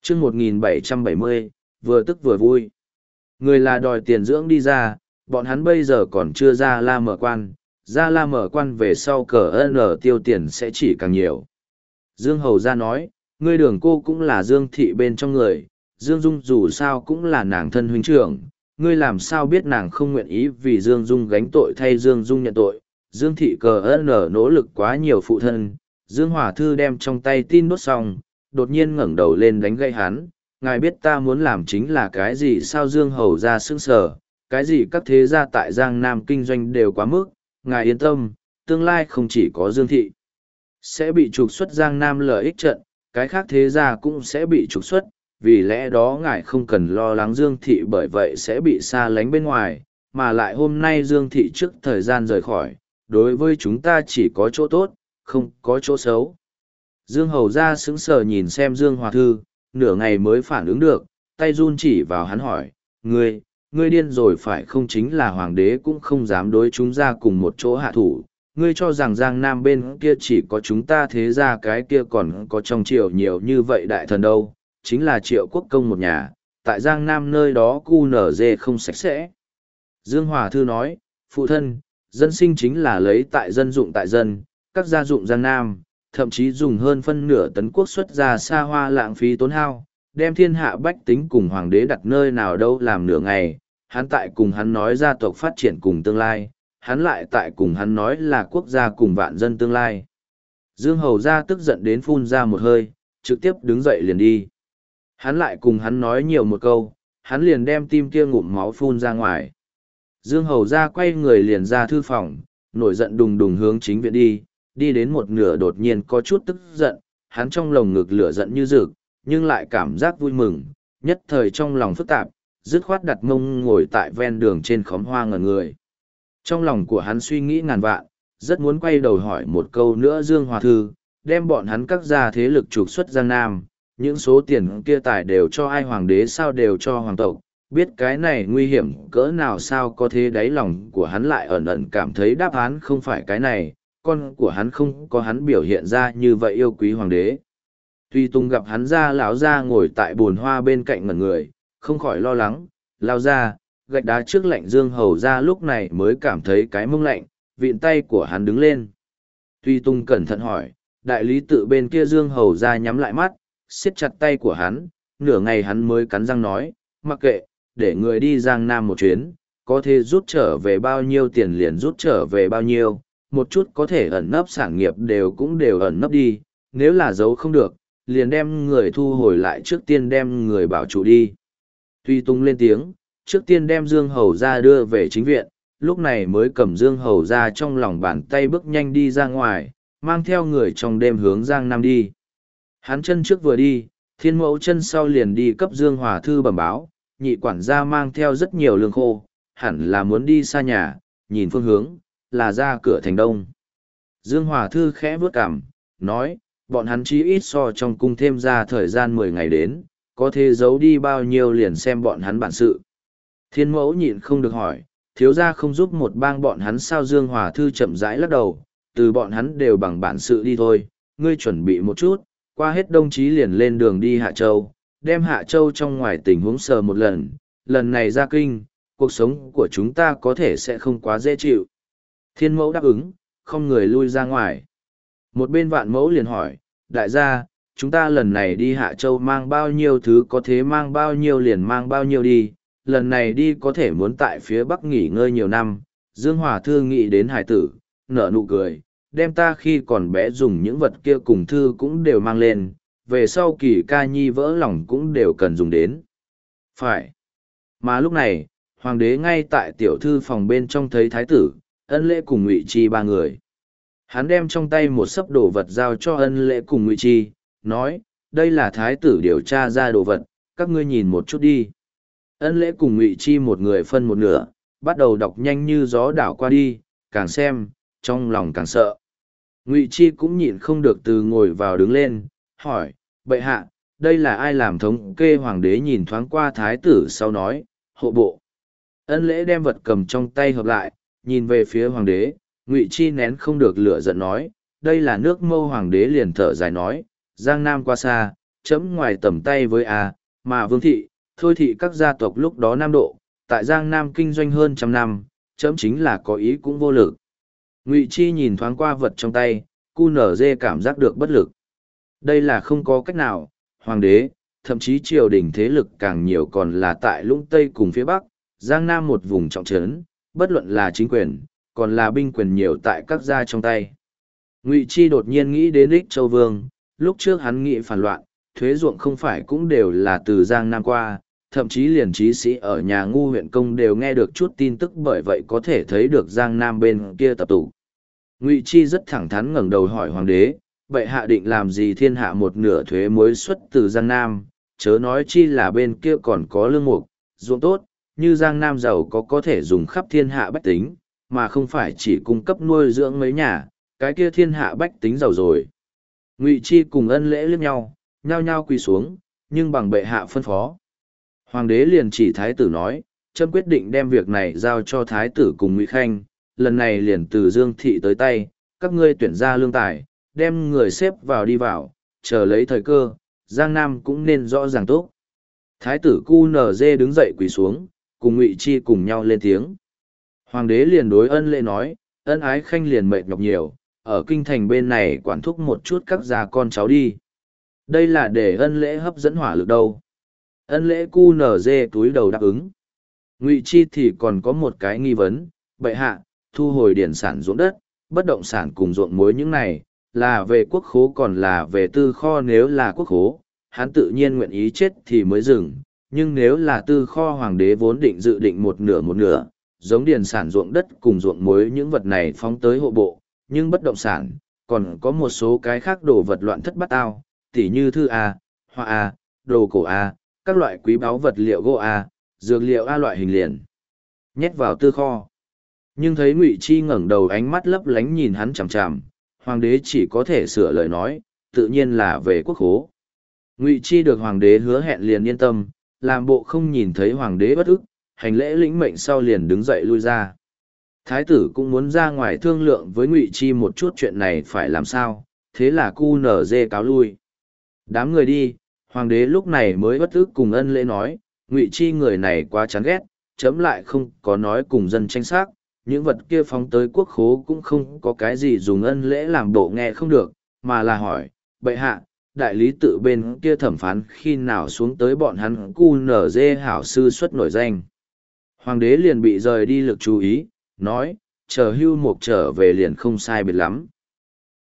chương 1770, vừa tức vừa vui. Người là đòi tiền dưỡng đi ra, bọn hắn bây giờ còn chưa ra la mở quan, ra la mở quan về sau cờ n tiêu tiền sẽ chỉ càng nhiều. Dương Hầu ra nói, ngươi Đường cô cũng là Dương thị bên trong người, Dương Dung dù sao cũng là nàng thân huynh trưởng, ngươi làm sao biết nàng không nguyện ý vì Dương Dung gánh tội thay Dương Dung nhận tội. Dương thị cờ n nỗ lực quá nhiều phụ thân, Dương Hòa Thư đem trong tay tin đốt xong, đột nhiên ngẩng đầu lên đánh gậy hắn. Ngài biết ta muốn làm chính là cái gì sao? Dương Hầu ra sững sờ, cái gì các thế gia tại Giang Nam kinh doanh đều quá mức, ngài yên tâm, tương lai không chỉ có Dương thị sẽ bị trục xuất Giang Nam lợi ích trận, cái khác thế gia cũng sẽ bị trục xuất, vì lẽ đó ngài không cần lo lắng Dương thị bởi vậy sẽ bị xa lánh bên ngoài, mà lại hôm nay Dương thị trước thời gian rời khỏi, đối với chúng ta chỉ có chỗ tốt, không có chỗ xấu. Dương Hầu ra sững sờ nhìn xem Dương Hòa Thư, nửa ngày mới phản ứng được, tay run chỉ vào hắn hỏi, ngươi điên rồi phải không? Chính là hoàng đế cũng không dám đối chúng ra cùng một chỗ hạ thủ, ngươi cho rằng Giang Nam bên kia chỉ có chúng ta thế ra cái kia còn có trong triều nhiều như vậy đại thần đâu, chính là Triệu Quốc công một nhà, tại Giang Nam nơi đó cu nở dê không sạch sẽ. Dương Hòa Thư nói, phụ thân, dân sinh chính là lấy tại dân dụng tại dân, các gia dụng Giang Nam, thậm chí dùng hơn phân nửa tấn quốc xuất ra xa hoa lãng phí tốn hao, đem thiên hạ bách tính cùng hoàng đế đặt nơi nào đâu làm nửa ngày, hắn tại cùng hắn nói gia tộc phát triển cùng tương lai, hắn lại tại cùng hắn nói là quốc gia cùng vạn dân tương lai. Dương Hầu ra tức giận đến phun ra một hơi, trực tiếp đứng dậy liền đi. Hắn lại cùng hắn nói nhiều một câu, hắn liền đem tim kia ngụm máu phun ra ngoài. Dương Hầu ra quay người liền ra thư phòng, nổi giận đùng đùng hướng chính viện đi đến một nửa đột nhiên có chút tức giận, hắn trong lồng ngực lửa giận như rực, nhưng lại cảm giác vui mừng, nhất thời trong lòng phức tạp, dứt khoát đặt mông ngồi tại ven đường trên khóm hoa ngẩn người. Trong lòng của hắn suy nghĩ ngàn vạn, rất muốn quay đầu hỏi một câu nữa Dương Hòa Thư, đem bọn hắn các gia thế lực trục xuất Giang Nam, những số tiền kia tài đều cho ai hoàng đế sao đều cho hoàng tộc, biết cái này nguy hiểm cỡ nào sao có thế đáy lòng của hắn lại ẩn ẩn cảm thấy đáp án không phải cái này, con của hắn không có hắn biểu hiện ra như vậy yêu quý hoàng đế. Tuy Tùng gặp hắn ra lão ra ngồi tại bồn hoa bên cạnh ngẩn người, không khỏi lo lắng, lao ra, gạch đá trước lạnh Dương Hầu ra lúc này mới cảm thấy cái mông lạnh, vịn tay của hắn đứng lên. Tuy Tùng cẩn thận hỏi, đại lý tự bên kia Dương Hầu ra nhắm lại mắt, siết chặt tay của hắn, nửa ngày hắn mới cắn răng nói, mặc kệ, để người đi Giang Nam một chuyến, có thể rút trở về bao nhiêu tiền liền rút trở về bao nhiêu, một chút có thể ẩn nấp sản nghiệp đều ẩn nấp đi, nếu là giấu không được, liền đem người thu hồi lại trước tiên đem người bảo chủ đi. Tuy Tung lên tiếng, trước tiên đem Dương Hầu ra đưa về chính viện, lúc này mới cầm Dương Hầu ra trong lòng bàn tay bước nhanh đi ra ngoài, mang theo người trong đêm hướng Giang Nam đi. Hắn chân trước vừa đi, Thiên Mẫu chân sau liền đi cấp Dương Hòa Thư bẩm báo, nhị quản gia mang theo rất nhiều lương khô, hẳn là muốn đi xa nhà, nhìn phương hướng, là ra cửa thành đông. Dương Hòa Thư khẽ vướt cằm, nói, bọn hắn chí ít so trong cung thêm ra thời gian 10 ngày đến, có thể giấu đi bao nhiêu liền xem bọn hắn bản sự. Thiên Mẫu nhịn không được hỏi, thiếu gia không giúp một bang bọn hắn sao? Dương Hòa Thư chậm rãi lắc đầu, từ bọn hắn đều bằng bản sự đi thôi, ngươi chuẩn bị một chút, qua hết Đông Chí liền lên đường đi Hạ Châu, đem Hạ Châu trong ngoài tình huống sờ một lần này ra kinh, cuộc sống của chúng ta có thể sẽ không quá dễ chịu. Thiên Mẫu đáp ứng, không người lui ra ngoài. Một bên Vạn Mẫu liền hỏi, đại gia, chúng ta lần này đi Hạ Châu mang bao nhiêu thứ có thế mang bao nhiêu liền mang bao nhiêu đi, lần này đi có thể muốn tại phía Bắc nghỉ ngơi nhiều năm. Dương Hòa Thư nghĩ đến hải tử, nở nụ cười, đem ta khi còn bé dùng những vật kia cùng thư cũng đều mang lên, về sau kỳ ca nhi vỡ lòng cũng đều cần dùng đến. Phải. Mà lúc này, hoàng đế ngay tại tiểu thư phòng bên trong thấy thái tử, Ân Lễ cùng Ngụy Chi ba người. Hắn đem trong tay một sấp đồ vật giao cho Ân Lễ cùng Ngụy Chi, nói, đây là thái tử điều tra ra đồ vật, các ngươi nhìn một chút đi. Ân Lễ cùng Ngụy Chi một người phân một nửa, bắt đầu đọc nhanh như gió đảo qua đi, càng xem, trong lòng càng sợ. Ngụy Chi cũng nhịn không được từ ngồi vào đứng lên, hỏi, bệ hạ, đây là ai làm thống kê? Hoàng đế nhìn thoáng qua thái tử sau nói, hộ bộ. Ân Lễ đem vật cầm trong tay hợp lại, nhìn về phía hoàng đế, Ngụy Chi nén không được lửa giận nói, đây là nước Mâu. Hoàng đế liền thở dài nói, Giang Nam qua xa, chấm ngoài tầm tay với A, mà Vương thị, Thôi thị các gia tộc lúc đó Nam Độ, tại Giang Nam kinh doanh hơn trăm năm, chấm chính là có ý cũng vô lực. Ngụy Chi nhìn thoáng qua vật trong tay, cu nở dê cảm giác được bất lực. Đây là không có cách nào, hoàng đế, thậm chí triều đình thế lực càng nhiều còn là tại lũng Tây cùng phía Bắc, Giang Nam một vùng trọng trấn, bất luận là chính quyền, còn là binh quyền nhiều tại các gia trong tay. Ngụy Chi đột nhiên nghĩ đến Ích Châu Vương, lúc trước hắn nghĩ phản loạn, thuế ruộng không phải cũng đều là từ Giang Nam qua, thậm chí liền trí sĩ ở nhà ngu huyện công đều nghe được chút tin tức, bởi vậy có thể thấy được Giang Nam bên kia tập tụ. Ngụy Chi rất thẳng thắn ngẩng đầu hỏi hoàng đế, vậy hạ định làm gì thiên hạ một nửa thuế muối xuất từ Giang Nam, chớ nói chi là bên kia còn có lương mục, ruộng tốt, như Giang Nam giàu có thể dùng khắp thiên hạ bách tính, mà không phải chỉ cung cấp nuôi dưỡng mấy nhà, cái kia thiên hạ bách tính giàu rồi. Ngụy Chi cùng Ân Lễ liếc nhau, nhao nhao quỳ xuống, nhưng bằng bệ hạ phân phó. Hoàng đế liền chỉ thái tử nói, trẫm quyết định đem việc này giao cho thái tử cùng Ngụy Khanh, lần này liền từ Dương thị tới tay, các ngươi tuyển ra lương tài, đem người xếp vào đi vào, chờ lấy thời cơ, Giang Nam cũng nên rõ ràng tốt. Thái tử Cu Nở Dê đứng dậy quỳ xuống, cùng Ngụy Chi cùng nhau lên tiếng. Hoàng đế liền đối Ân Lễ nói, Ân Ái Khanh liền mệt nhọc nhiều, ở kinh thành bên này quản thúc một chút các già con cháu đi. Đây là để Ân Lễ hấp dẫn hỏa lực đâu. Ân Lễ Cu Nở Dê túi đầu đáp ứng. Ngụy Chi thì còn có một cái nghi vấn, bệ hạ, thu hồi điển sản ruộng đất, bất động sản cùng ruộng muối những này, là về quốc khố còn là về tư kho. Nếu là quốc khố, hắn tự nhiên nguyện ý chết thì mới dừng, nhưng nếu là tư kho, hoàng đế vốn định dự định một nửa, giống điển sản ruộng đất cùng ruộng muối những vật này phóng tới hộ bộ, nhưng bất động sản, còn có một số cái khác đồ vật loạn thất bát ao, tỉ như thư A, hoa A, đồ cổ A, các loại quý báu vật liệu gỗ A, dược liệu A loại hình liền. Nhét vào tư kho. Nhưng thấy Ngụy Chi ngẩng đầu ánh mắt lấp lánh nhìn hắn chằm chằm, hoàng đế chỉ có thể sửa lời nói, tự nhiên là về quốc khố. Ngụy Chi được hoàng đế hứa hẹn liền yên tâm, làm bộ không nhìn thấy hoàng đế bất ức, hành lễ lĩnh mệnh sau liền đứng dậy lui ra. Thái tử cũng muốn ra ngoài thương lượng với Ngụy Chi một chút chuyện này phải làm sao, thế là Cu Nở Dê cáo lui. Đám người đi, hoàng đế lúc này mới bất ức cùng Ân Lễ nói, Ngụy Chi người này quá chán ghét, chấm lại không có nói cùng dân tranh xác, những vật kia phóng tới quốc khố cũng không có cái gì dùng. Ân Lễ làm bộ nghe không được, mà là hỏi, bệ hạ, đại lý tự bên kia thẩm phán khi nào xuống tới bọn hắn Cu Nở Dê hảo sư xuất nổi danh. Hoàng đế liền bị rời đi lực chú ý, nói, chờ Hưu Mục trở về liền không sai biệt lắm.